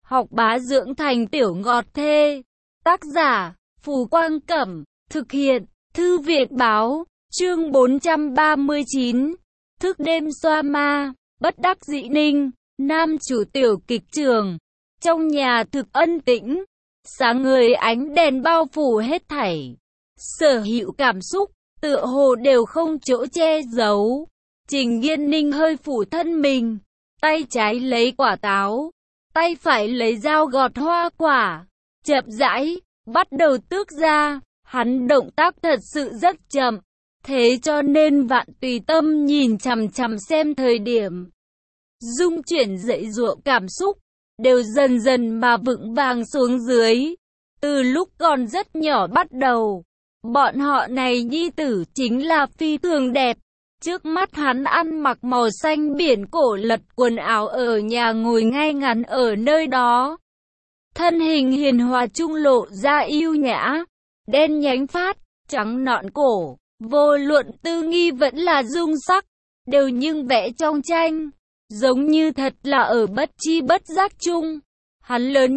học bá dưỡng thành tiểu ngọt thê. Tác giả, Phù Quang Cẩm, thực hiện, Thư viện Báo, chương 439, thức đêm xoa ma, bất đắc dĩ Ninh, nam chủ tiểu kịch trường. Trong nhà thực ân tĩnh, sáng ngời ánh đèn bao phủ hết thảy. Sở hữu cảm xúc, tựa hồ đều không chỗ che giấu. Trình Nghiên Ninh hơi phủ thân mình, tay trái lấy quả táo, tay phải lấy dao gọt hoa quả, chậm rãi, bắt đầu tước ra. Hắn động tác thật sự rất chậm, thế cho nên Vạn Tùy Tâm nhìn chằm chằm xem thời điểm. Dung chuyển dậy giụa cảm xúc, đều dần dần mà vững vàng xuống dưới. Từ lúc còn rất nhỏ bắt đầu, bọn họ này nhi tử chính là phi thường đẹp. Trước mắt hắn ăn mặc màu xanh biển cổ lật quần áo ở nhà ngồi ngay ngắn ở nơi đó. Thân hình hiền hòa trung lộ ra yêu nhã, đen nhánh phát, trắng nõn cổ, vô luận tư nghi vẫn là dung sắc, đều nhưng vẽ trong tranh, giống như thật là ở bất chi bất giác chung. Hắn lớn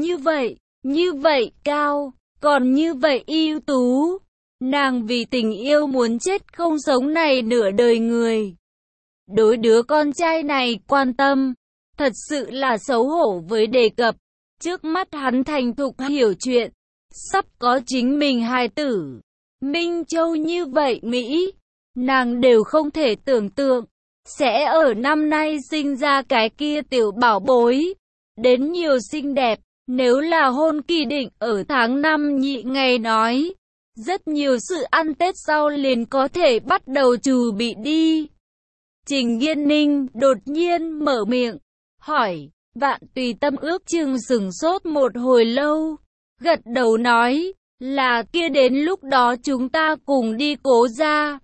như vậy cao, còn như vậy ưu tú. Nàng vì tình yêu muốn chết không sống này nửa đời người. Đối đứa con trai này quan tâm, thật sự là xấu hổ với đề cập. Trước mắt hắn thành thục hiểu chuyện, sắp có chính mình hài tử. Minh Châu như vậy Mỹ, nàng đều không thể tưởng tượng, sẽ ở năm nay sinh ra cái kia tiểu bảo bối. Đến nhiều xinh đẹp, nếu là hôn kỳ định ở tháng 5 nhị ngày nói. Rất nhiều sự ăn Tết sau liền có thể bắt đầu chuẩn bị đi. Trình Nghiên Ninh đột nhiên mở miệng, hỏi. Vạn Tùy Tâm ước chừng sửng sốt một hồi lâu, gật đầu nói, là kia đến lúc đó chúng ta cùng đi Cố gia.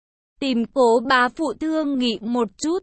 Tìm Cố bá phụ thương nghị một chút.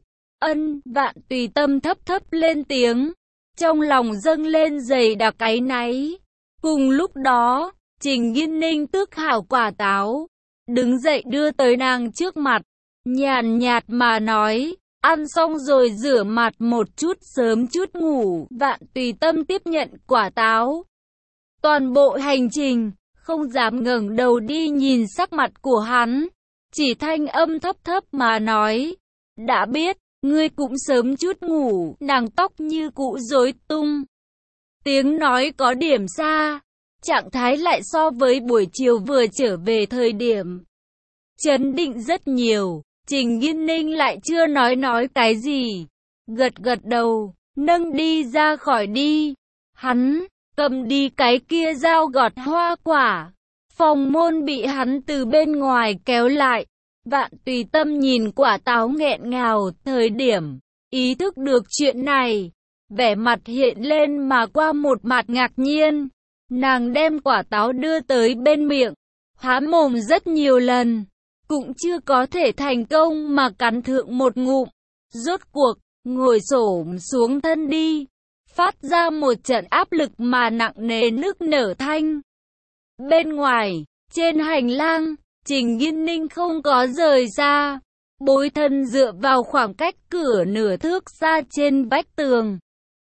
Vạn Tùy Tâm thấp thấp lên tiếng, trong lòng dâng lên dày đặc áy náy. Cùng lúc đó, Trình Nghiên Ninh tước hảo quả táo, đứng dậy đưa tới nàng trước mặt, nhàn nhạt mà nói, ăn xong rồi rửa mặt một chút sớm chút ngủ. Vạn Tùy Tâm tiếp nhận quả táo. Toàn bộ hành trình, không dám ngẩng đầu đi nhìn sắc mặt của hắn, chỉ thanh âm thấp thấp mà nói, đã biết, ngươi cũng sớm chút ngủ. Nàng tóc như cũ rối tung, tiếng nói có điểm xa. Trạng thái lại so với buổi chiều vừa trở về thời điểm chấn định rất nhiều. Trình Nghiên Ninh lại chưa nói cái gì, gật đầu, nâng đi ra khỏi đi. Hắn cầm đi cái kia dao gọt hoa quả. Phòng môn bị hắn từ bên ngoài kéo lại. Vạn Tùy Tâm nhìn quả táo nghẹn ngào thời điểm ý thức được chuyện này, vẻ mặt hiện lên mà qua một mặt ngạc nhiên. Nàng đem quả táo đưa tới bên miệng, há mồm rất nhiều lần, cũng chưa có thể thành công mà cắn thượng một ngụm. Rốt cuộc, ngồi xổm xuống thân đi, phát ra một trận áp lực mà nặng nề nức nở thanh. Bên ngoài, trên hành lang, Trình Nghiên Ninh không có rời ra, bối thân dựa vào khoảng cách cửa nửa thước xa trên vách tường.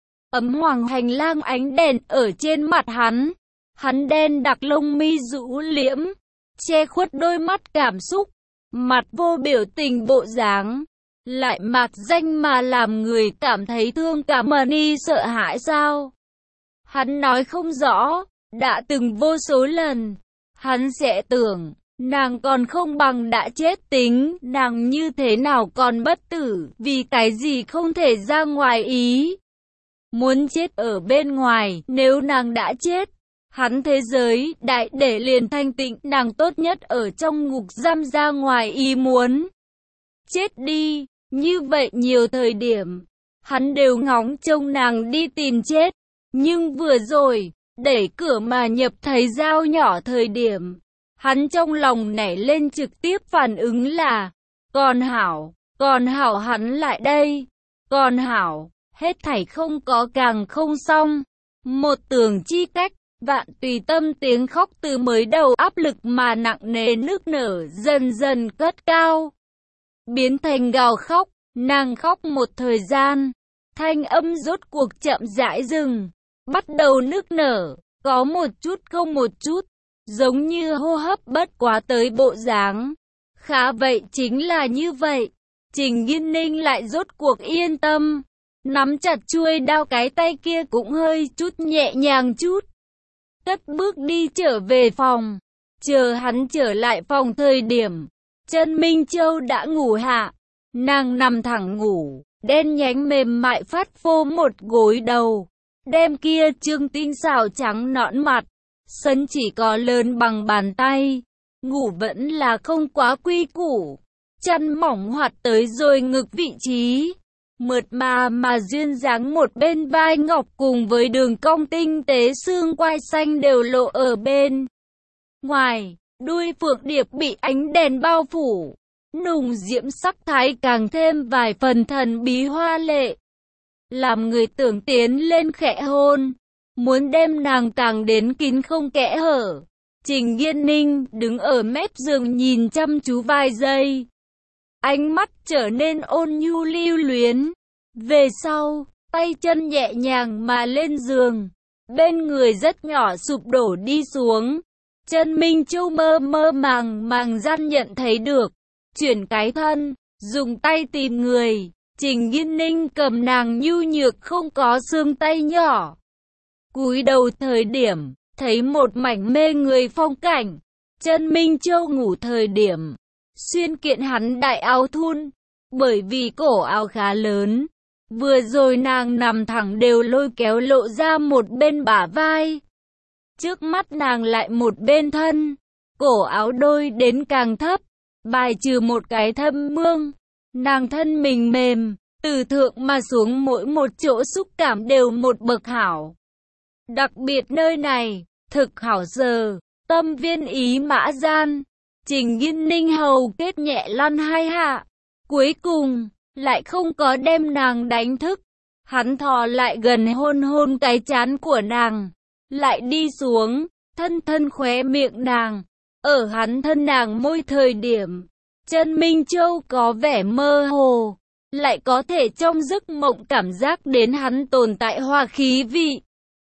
Ấm hoàng hành lang ánh đèn ở trên mặt hắn. Hắn đen đặc lông mi rũ liễm, che khuất đôi mắt cảm xúc, mặt vô biểu tình bộ dáng, lại mạc danh mà làm người cảm thấy thương cảm ni sợ hãi sao. Hắn nói không rõ, đã từng vô số lần, hắn sẽ tưởng, nàng còn không bằng đã chết tính, nàng như thế nào còn bất tử, vì cái gì không thể ra ngoài ý. Muốn chết ở bên ngoài, nếu nàng đã chết. Hắn thế giới đại để liền thanh tịnh, nàng tốt nhất ở trong ngục giam ra ngoài ý muốn. Chết đi, như vậy nhiều thời điểm, hắn đều ngóng trông nàng đi tìm chết. Nhưng vừa rồi, đẩy cửa mà nhập thấy dao nhỏ thời điểm, hắn trong lòng nảy lên trực tiếp phản ứng là, còn hảo hắn lại đây, còn hảo, hết thảy không có càng không xong. Một tường chi cách. Vạn Tùy Tâm tiếng khóc từ mới đầu áp lực mà nặng nề nức nở dần dần cất cao, biến thành gào khóc. Nàng khóc một thời gian, thanh âm rốt cuộc chậm rãi dừng, bắt đầu nức nở, có một chút không một chút, giống như hô hấp bất quá tới bộ dáng. Khá vậy chính là như vậy. Trình Nghiên Ninh lại rốt cuộc yên tâm, nắm chặt chuôi đao, cái tay kia cũng hơi chút nhẹ nhàng chút. Cất bước đi trở về phòng. Chờ hắn trở lại phòng thời điểm, Trần Minh Châu đã ngủ hạ. Nàng nằm thẳng ngủ, đen nhánh mềm mại phát phô một gối đầu, đem kia trương tinh xảo trắng nõn mặt, sân chỉ có lớn bằng bàn tay. Ngủ vẫn là không quá quy củ, chăn mỏng hoạt tới rồi ngực vị trí, mượt mà duyên dáng một bên vai ngọc cùng với đường cong tinh tế xương quai xanh đều lộ ở bên ngoài. Đuôi phượng điệp bị ánh đèn bao phủ, nùng diễm sắc thái càng thêm vài phần thần bí hoa lệ, làm người tưởng tiến lên khẽ hôn, muốn đem nàng tàng đến kín không kẽ hở. Trình Nghiên Ninh đứng ở mép giường nhìn chăm chú vài giây, ánh mắt trở nên ôn nhu lưu luyến. Về sau, tay chân nhẹ nhàng mà lên giường, bên người rất nhỏ sụp đổ đi xuống. Trần Minh Châu mơ màng gian nhận thấy được, chuyển cái thân, dùng tay tìm người. Trình Nghiên Ninh cầm nàng nhu nhược không có xương tay nhỏ, cúi đầu thời điểm, thấy một mảnh mê người phong cảnh. Trần Minh Châu ngủ thời điểm, xuyên kiện hắn đại áo thun, bởi vì cổ áo khá lớn, vừa rồi nàng nằm thẳng đều lôi kéo lộ ra một bên bả vai. Trước mắt nàng lại một bên thân, cổ áo đôi đến càng thấp, bài trừ một cái thâm mương. Nàng thân mình mềm, từ thượng mà xuống mỗi một chỗ xúc cảm đều một bậc hảo. Đặc biệt nơi này, thực hảo giờ, tâm viên ý mã gian. Trình Nghiên Ninh hầu kết nhẹ lăn hai hạ, cuối cùng lại không có đem nàng đánh thức. Hắn thò lại gần hôn cái trán của nàng, lại đi xuống, thân khóe miệng nàng. Ở hắn thân nàng môi thời điểm, Trần Minh Châu có vẻ mơ hồ, lại có thể trong giấc mộng cảm giác đến hắn tồn tại hoa khí vị.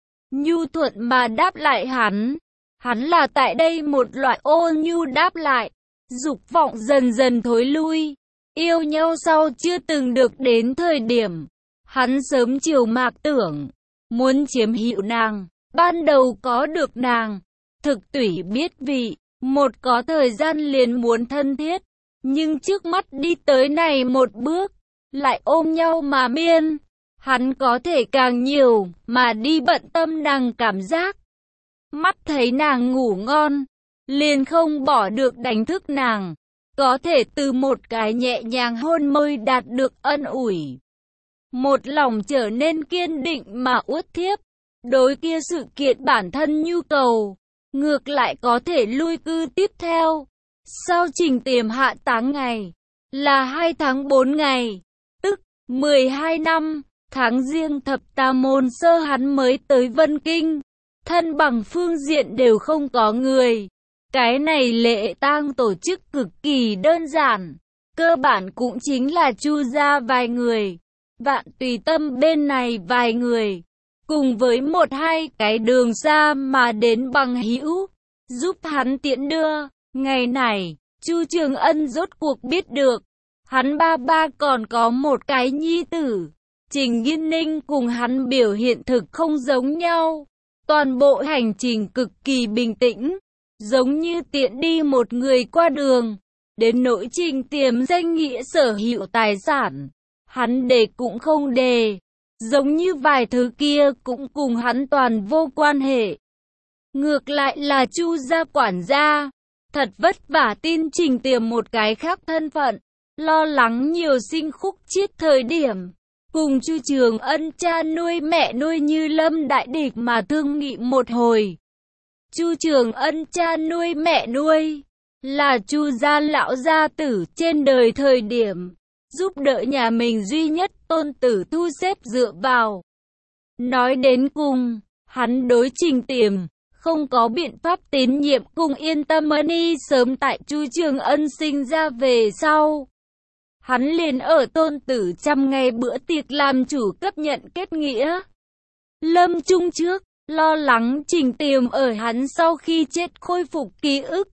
Nhu thuận mà đáp lại hắn. Hắn là tại đây một loại ôn nhu đáp lại, dục vọng dần dần thối lui. Yêu nhau sau chưa từng được đến thời điểm, hắn sớm chiều mạc tưởng, muốn chiếm hữu nàng, ban đầu có được nàng, thực tủy biết vị, một có thời gian liền muốn thân thiết, nhưng trước mắt đi tới này một bước, lại ôm nhau mà miên. Hắn có thể càng nhiều mà đi bận tâm nàng cảm giác. Mắt thấy nàng ngủ ngon, liền không bỏ được đánh thức nàng, có thể từ một cái nhẹ nhàng hôn môi đạt được ân ủi. Một lòng trở nên kiên định mà uất thiếp, đối kia sự kiện bản thân nhu cầu, ngược lại có thể lui cư tiếp theo. Sau Trình Tiềm hạ táng ngày, là 2 tháng 4 ngày, tức 12 năm, tháng Giêng thập tà môn sơ hắn mới tới Vân Kinh. Thân bằng phương diện đều không có người. Cái này lễ tang tổ chức cực kỳ đơn giản, cơ bản cũng chính là Chu gia vài người, Vạn Tùy Tâm bên này vài người, cùng với một hai cái đường xa mà đến bằng hữu, giúp hắn tiễn đưa. Ngày này, Chu Trường Ân rốt cuộc biết được, hắn ba còn có một cái nhi tử. Trình Nghiên Ninh cùng hắn biểu hiện thực không giống nhau. Toàn bộ hành trình cực kỳ bình tĩnh, giống như tiện đi một người qua đường. Đến nỗi Trình Tiềm danh nghĩa sở hữu tài sản, hắn đề cũng không đề, giống như vài thứ kia cũng cùng hắn toàn vô quan hệ. Ngược lại là Chu gia quản gia, thật vất vả tin Trình Tiềm một cái khác thân phận, lo lắng nhiều sinh khúc chiết thời điểm, cùng Chu Trường Ân cha nuôi mẹ nuôi như lâm đại địch mà thương nghị một hồi. Chu Trường Ân cha nuôi mẹ nuôi, là Chu gia lão gia tử trên đời thời điểm, giúp đỡ nhà mình duy nhất tôn tử thu xếp dựa vào. Nói đến cùng, hắn đối Trình Tiềm không có biện pháp tín nhiệm cùng yên tâm ni sớm tại Chu Trường Ân sinh ra về sau. Hắn liền ở tôn tử 100 ngày bữa tiệc làm chủ cấp nhận kết nghĩa. lâm chung trước, lo lắng Trình Tiềm ở hắn sau khi chết khôi phục ký ức.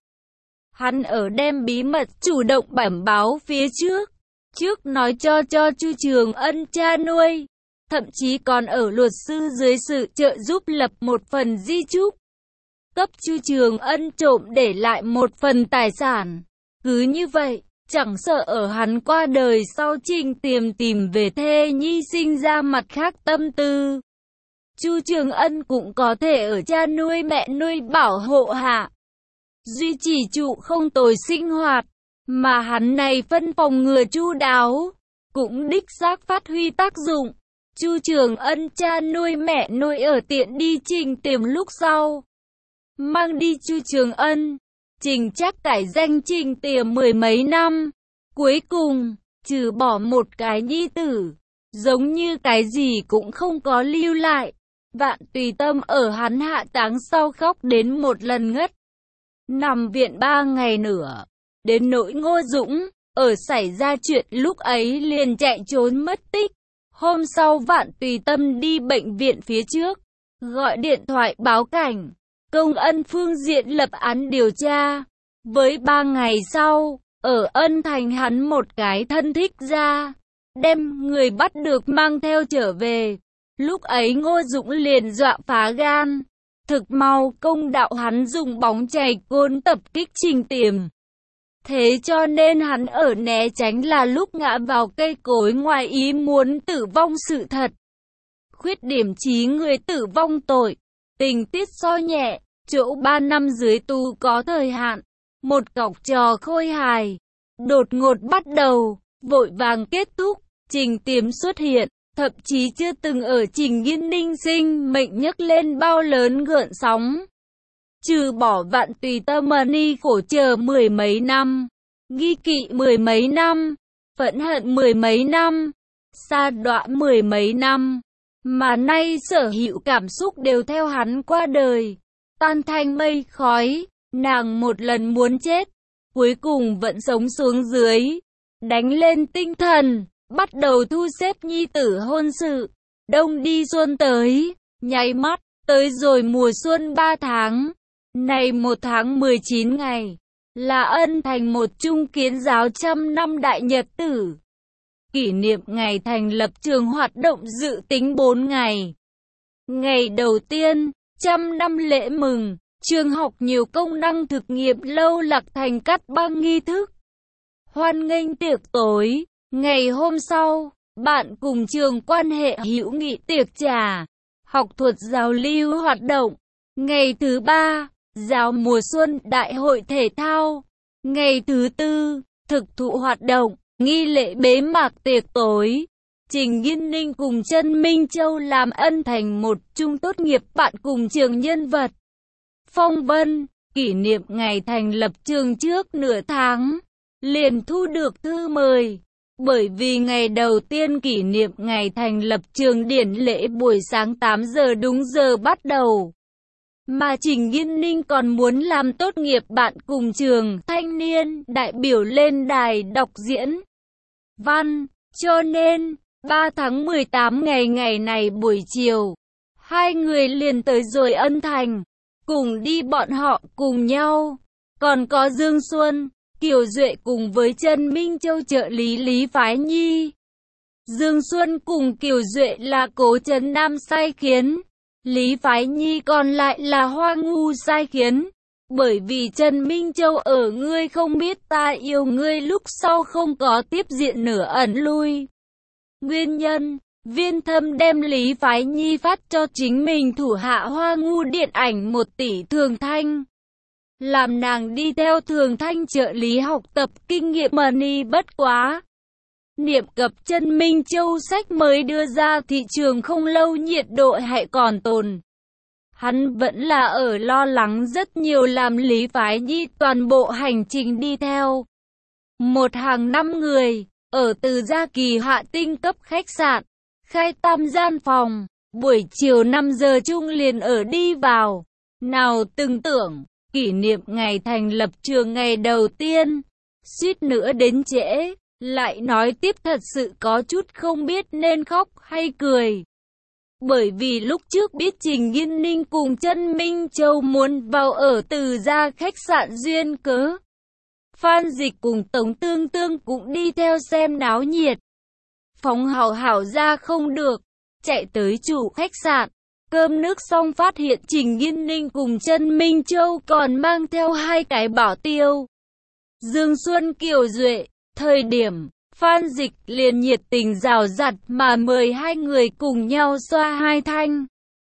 Hắn ở đem bí mật chủ động bẩm báo phía trước nói cho Chu Trường Ân cha nuôi, thậm chí còn ở luật sư dưới sự trợ giúp lập một phần di chúc, cấp Chu Trường Ân trộm để lại một phần tài sản. Cứ như vậy, chẳng sợ ở hắn qua đời sau Trình Tiềm tìm về thê nhi sinh ra mặt khác tâm tư, Chu Trường Ân cũng có thể ở cha nuôi mẹ nuôi bảo hộ hạ, duy trì trụ không tồi sinh hoạt, mà hắn này phân phòng ngừa chu đáo, cũng đích xác phát huy tác dụng. Chu Trường Ân cha nuôi mẹ nuôi ở tiện đi Trình Tiềm lúc sau, mang đi Chu Trường Ân, Trình Trác cải danh Trình Tiềm mười mấy năm, cuối cùng, trừ bỏ một cái nhi tử, giống như cái gì cũng không có lưu lại. Vạn Tùy Tâm ở hắn hạ táng sau khóc đến một lần ngất, nằm viện 3 ngày nữa. Đến nỗi Ngô Dũng, ở xảy ra chuyện lúc ấy liền chạy trốn mất tích. Hôm sau Vạn Tùy Tâm đi bệnh viện phía trước, gọi điện thoại báo cảnh, công ân phương diện lập án điều tra. Với 3 ngày sau, ở Ân Thành hắn một cái thân thích ra, đem người bắt được mang theo trở về. Lúc ấy Ngô Dũng liền dọa phá gan. Thực mau công đạo hắn dùng bóng chày côn tập kích Trình Tiềm. Thế cho nên hắn ở né tránh là lúc ngã vào cây cối ngoài ý muốn tử vong sự thật. Khuyết điểm trí người tử vong tội, tình tiết so nhẹ, chỗ 3 năm dưới tù có thời hạn. Một cọc trò khôi hài, đột ngột bắt đầu, vội vàng kết thúc. Trình Tiềm xuất hiện, thậm chí chưa từng ở Trình Nghiên Ninh sinh mệnh nhấc lên bao lớn gợn sóng. Trừ bỏ Vạn Tùy Tâm ni khổ chờ mười mấy năm, nghi kỵ mười mấy năm, phẫn hận mười mấy năm, sa đọa mười mấy năm, mà nay sở hữu cảm xúc đều theo hắn qua đời, tan thành mây khói. Nàng một lần muốn chết, cuối cùng vẫn sống xuống dưới, đánh lên tinh thần, bắt đầu thu xếp nhi tử hôn sự. Đông đi xuân tới, nháy mắt, tới rồi mùa xuân 3 tháng. Này 1 tháng 19 ngày, là Ân Thành một trung kiến giáo 100 năm đại nhật tử. Kỷ niệm ngày thành lập trường hoạt động dự tính 4 ngày. Ngày đầu tiên, 100 năm lễ mừng, trường học nhiều công năng thực nghiệm lâu lạc thành cắt băng nghi thức. Hoan nghênh tiệc tối, ngày hôm sau, bạn cùng trường quan hệ hữu nghị tiệc trà, học thuật giao lưu hoạt động. Ngày thứ 3, giáo mùa xuân đại hội thể thao. Ngày thứ 4, thực thụ hoạt động, nghi lễ bế mạc tiệc tối. Trình Nghiên Ninh cùng Trân Minh Châu làm Ân Thành một chung tốt nghiệp bạn cùng trường nhân vật. Phong vân, kỷ niệm ngày thành lập trường trước nửa tháng, liền thu được thư mời. Bởi vì ngày đầu tiên kỷ niệm ngày thành lập trường điển lễ buổi sáng 8 giờ đúng giờ bắt đầu. Mà Trình Nghiên Ninh còn muốn làm tốt nghiệp bạn cùng trường thanh niên đại biểu lên đài đọc diễn văn, cho nên 3 tháng 18 ngày này buổi chiều, hai người liền tới rồi Ân Thành, cùng đi bọn họ cùng nhau, còn có Dương Xuân, Kiều Duệ cùng với Trân Minh Châu trợ lý Lý Phái Nhi. Dương Xuân cùng Kiều Duệ là Cố Trấn Nam sai khiến, Lý Phái Nhi còn lại là Hoa Ngu sai khiến. Bởi vì Trân Minh Châu ở Ngươi Không Biết Ta Yêu Ngươi lúc sau không có tiếp diện nửa ẩn lui. Nguyên nhân, Viên Thâm đem Lý Phái Nhi phát cho chính mình thủ hạ Hoa Ngu điện ảnh 1 tỷ Thường Thanh, làm nàng đi theo Thường Thanh trợ lý học tập kinh nghiệm money. Bất quá niệm cập Trân Minh Châu sách mới đưa ra thị trường không lâu nhiệt độ hay còn tồn, hắn vẫn là ở lo lắng rất nhiều, làm Lý Phái Nhi toàn bộ hành trình đi theo một hàng 5 người, ở Từ Gia Kỳ Hạ tinh cấp khách sạn, khai 3 gian phòng, buổi chiều 5 giờ chung liền ở đi vào. Nào từng tưởng, kỷ niệm ngày thành lập trường ngày đầu tiên, suýt nữa đến trễ, lại nói tiếp thật sự có chút không biết nên khóc hay cười. Bởi vì lúc trước biết Trình Nghiên Ninh cùng Chân Minh Châu muốn vào ở Từ gia khách sạn duyên cớ, Phan Dịch cùng Tống Tương Tương cũng đi theo xem náo nhiệt. Phóng Hảo Hảo ra không được, chạy tới chủ khách sạn, cơm nước xong phát hiện Trình Nghiên Ninh cùng Chân Minh Châu còn mang theo 2 cái bảo tiêu. Dương Xuân Kiều Duệ, thời điểm Phan Dịch liền nhiệt tình rào rạt mà mời 2 người cùng nhau xoa 2 thanh.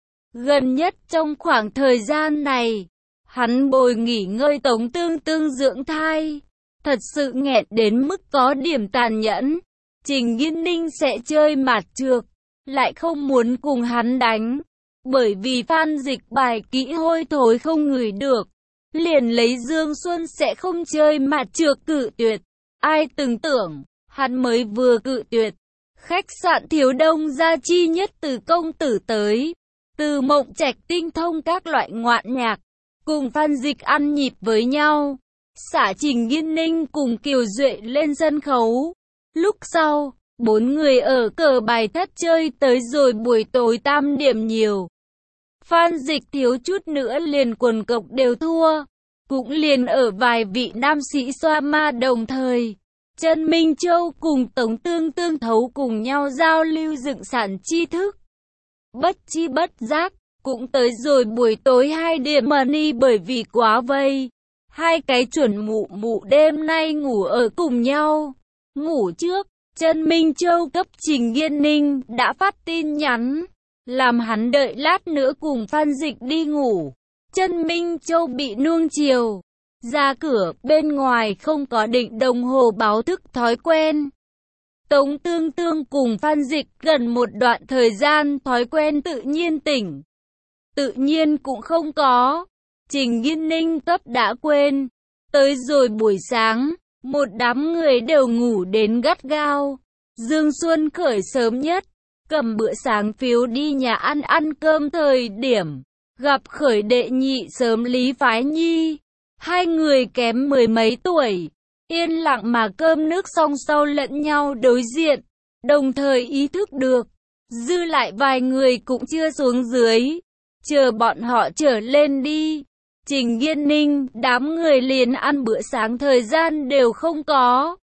Gần nhất trong khoảng thời gian này, hắn bồi nghỉ ngơi Tống Tương Tương dưỡng thai, thật sự nghẹn đến mức có điểm tàn nhẫn. Trình Nghiên Ninh sẽ chơi mạt trược, lại không muốn cùng hắn đánh, bởi vì Phan Dịch bài kỹ hôi thối không ngửi được, liền lấy Dương Xuân sẽ không chơi mạt trược cự tuyệt. Ai từng tưởng, hắn mới vừa cự tuyệt, khách sạn Thiếu Đông gia chi nhất từ công tử tới, Từ Mộng Trạch tinh thông các loại ngoạn nhạc, cùng Phan Dịch ăn nhịp với nhau, xả Trình Nghiên Ninh cùng Kiều Duệ lên sân khấu. Lúc sau, 4 người ở cờ bài thất chơi tới rồi buổi tối 8 điểm nhiều. Phan Dịch thiếu chút nữa liền quần cộc đều thua, cũng liền ở vài vị nam sĩ xoa ma đồng thời. Chân Minh Châu cùng Tống Tương Tương thấu cùng nhau giao lưu dựng sản tri thức. Bất chi bất giác, cũng tới rồi buổi tối 2 điểm mà ni bởi vì quá vây. 2 cái chuẩn mụ mụ đêm nay ngủ ở cùng nhau. Ngủ trước, Chân Minh Châu cấp Trình Nghiên Ninh đã phát tin nhắn, làm hắn đợi lát nữa cùng Phan Dịch đi ngủ. Chân Minh Châu bị nuông chiều, ra cửa bên ngoài không có định đồng hồ báo thức thói quen. Tống Tương Tương cùng Phan Dịch gần một đoạn thời gian thói quen tự nhiên tỉnh, tự nhiên cũng không có. Trình Nghiên Ninh cấp đã quên. Tới rồi buổi sáng, một đám người đều ngủ đến gắt gao. Dương Xuân khởi sớm nhất, cầm bữa sáng phiếu đi nhà ăn cơm thời điểm, gặp khởi đệ nhị sớm Lý Phái Nhi. 2 người kém 10 mấy tuổi, yên lặng mà cơm nước xong sau lẫn nhau đối diện, đồng thời ý thức được, dư lại vài người cũng chưa xuống dưới, chờ bọn họ trở lên đi. Trình Nghiên Ninh, đám người liền ăn bữa sáng thời gian đều không có.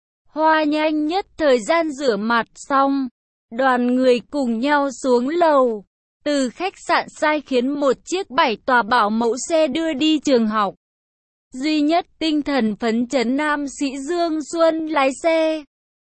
Hoa nhanh nhất thời gian rửa mặt xong, đoàn người cùng nhau xuống lầu, từ khách sạn sai khiến một chiếc 7 tòa bảo mẫu xe đưa đi trường học. Duy nhất tinh thần phấn chấn nam sĩ Dương Xuân lái xe.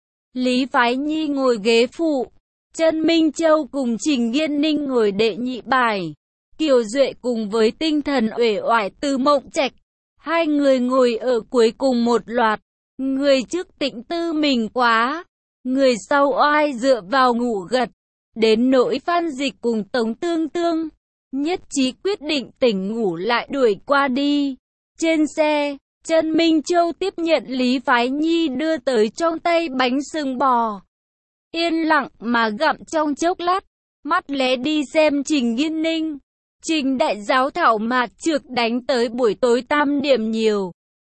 Lý Phái Nhi ngồi ghế phụ, Chân Minh Châu cùng Trình Nghiên Ninh ngồi đệ nhị bài. Kiều Duệ cùng với tinh thần uể oải Từ Mộng Trạch, 2 người ngồi ở cuối cùng một loạt. Người trước tĩnh tư mình quá, người sau oai dựa vào ngủ gật. Đến nỗi Phan Dịch cùng Tống Tương Tương, nhất trí quyết định tỉnh ngủ lại đuổi qua đi. Trên xe, Chân Minh Châu tiếp nhận Lý Phái Nhi đưa tới trong tay bánh sừng bò. Yên lặng mà gặm trong chốc lát, mắt lé đi xem Trình Nghiên Ninh. Trình đại giáo thảo mạt trược đánh tới buổi tối 8 điểm nhiều.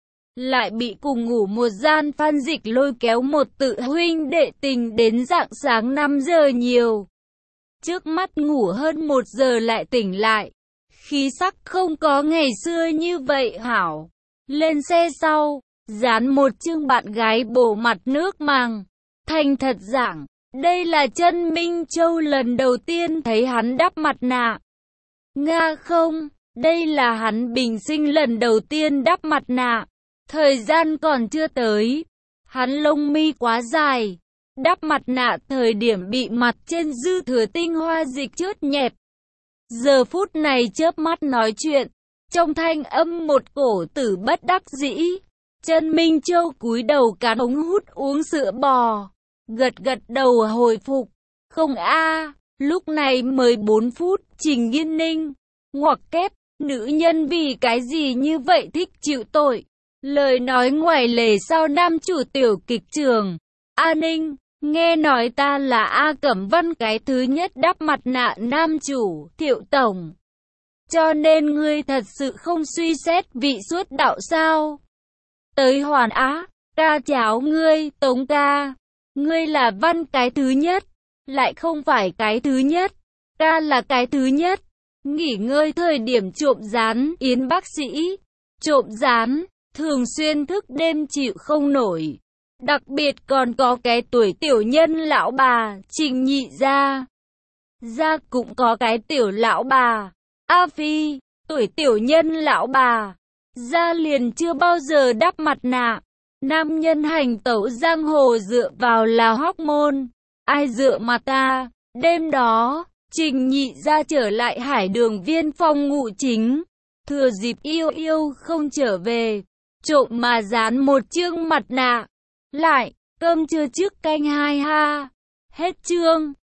Lại bị cùng ngủ một gian Phan Dịch lôi kéo một tự huynh đệ tình đến rạng sáng 5 giờ nhiều. Trước mắt ngủ hơn 1 giờ lại tỉnh lại. Khí sắc không có ngày xưa như vậy hảo. Lên xe sau, dán một chương bạn gái bổ mặt nước màng. Thành thật giảng, đây là Chân Minh Châu lần đầu tiên thấy hắn đắp mặt nạ. Nga không, đây là hắn bình sinh lần đầu tiên đắp mặt nạ. Thời gian còn chưa tới, hắn lông mi quá dài, đắp mặt nạ thời điểm bị mặt trên dư thừa tinh hoa dịch chớt nhẹp. Giờ phút này chớp mắt nói chuyện, trong thanh âm một cổ tử bất đắc dĩ. Chân Minh Châu cúi đầu cán ống hút uống sữa bò, gật gật đầu hồi phục. Không a, lúc này 14 phút, Trình Nghiên Ninh, ngoặc kép, nữ nhân vì cái gì như vậy thích chịu tội. Lời nói ngoài lề sau nam chủ tiểu kịch trường. A Ninh, nghe nói ta là A Cẩm Văn cái thứ nhất đắp mặt nạ nam chủ, Thiệu Tổng. Cho nên ngươi thật sự không suy xét vị suốt đạo sao? Tới Hoàn Á, ca cháo ngươi, Tống ca. Ngươi là Văn cái thứ nhất, lại không phải cái thứ nhất. Ca là cái thứ nhất. Nghỉ ngơi thời điểm trộm gián, Yến bác sĩ. Trộm gián, thường xuyên thức đêm chịu không nổi. Đặc biệt còn có cái tuổi tiểu nhân lão bà, Trình Nhị gia. Gia cũng có cái tiểu lão bà, A Phi, tuổi tiểu nhân lão bà. Gia liền chưa bao giờ đắp mặt nạ. Nam nhân hành tẩu giang hồ dựa vào là hormone. Ai dựa mà ta? Đêm đó, Trình Nhị gia trở lại Hải Đường Viên phòng ngụ chính. Thừa dịp yêu yêu không trở về, trộm mà dán một chương mặt nạ. Lại, cơm trưa trước canh 2 ha. Hết chương.